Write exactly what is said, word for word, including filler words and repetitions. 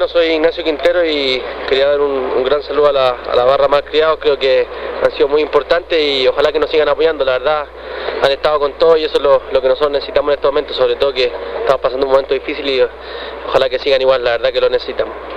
Bueno, soy Ignacio Quintero y quería dar un, un gran saludo a la, a la barra más criados. Creo que han sido muy importantes y ojalá que nos sigan apoyando. La verdad, han estado con todo y eso es lo, lo que nosotros necesitamos en este momento, sobre todo que estamos pasando un momento difícil y ojalá que sigan igual, la verdad que lo necesitamos.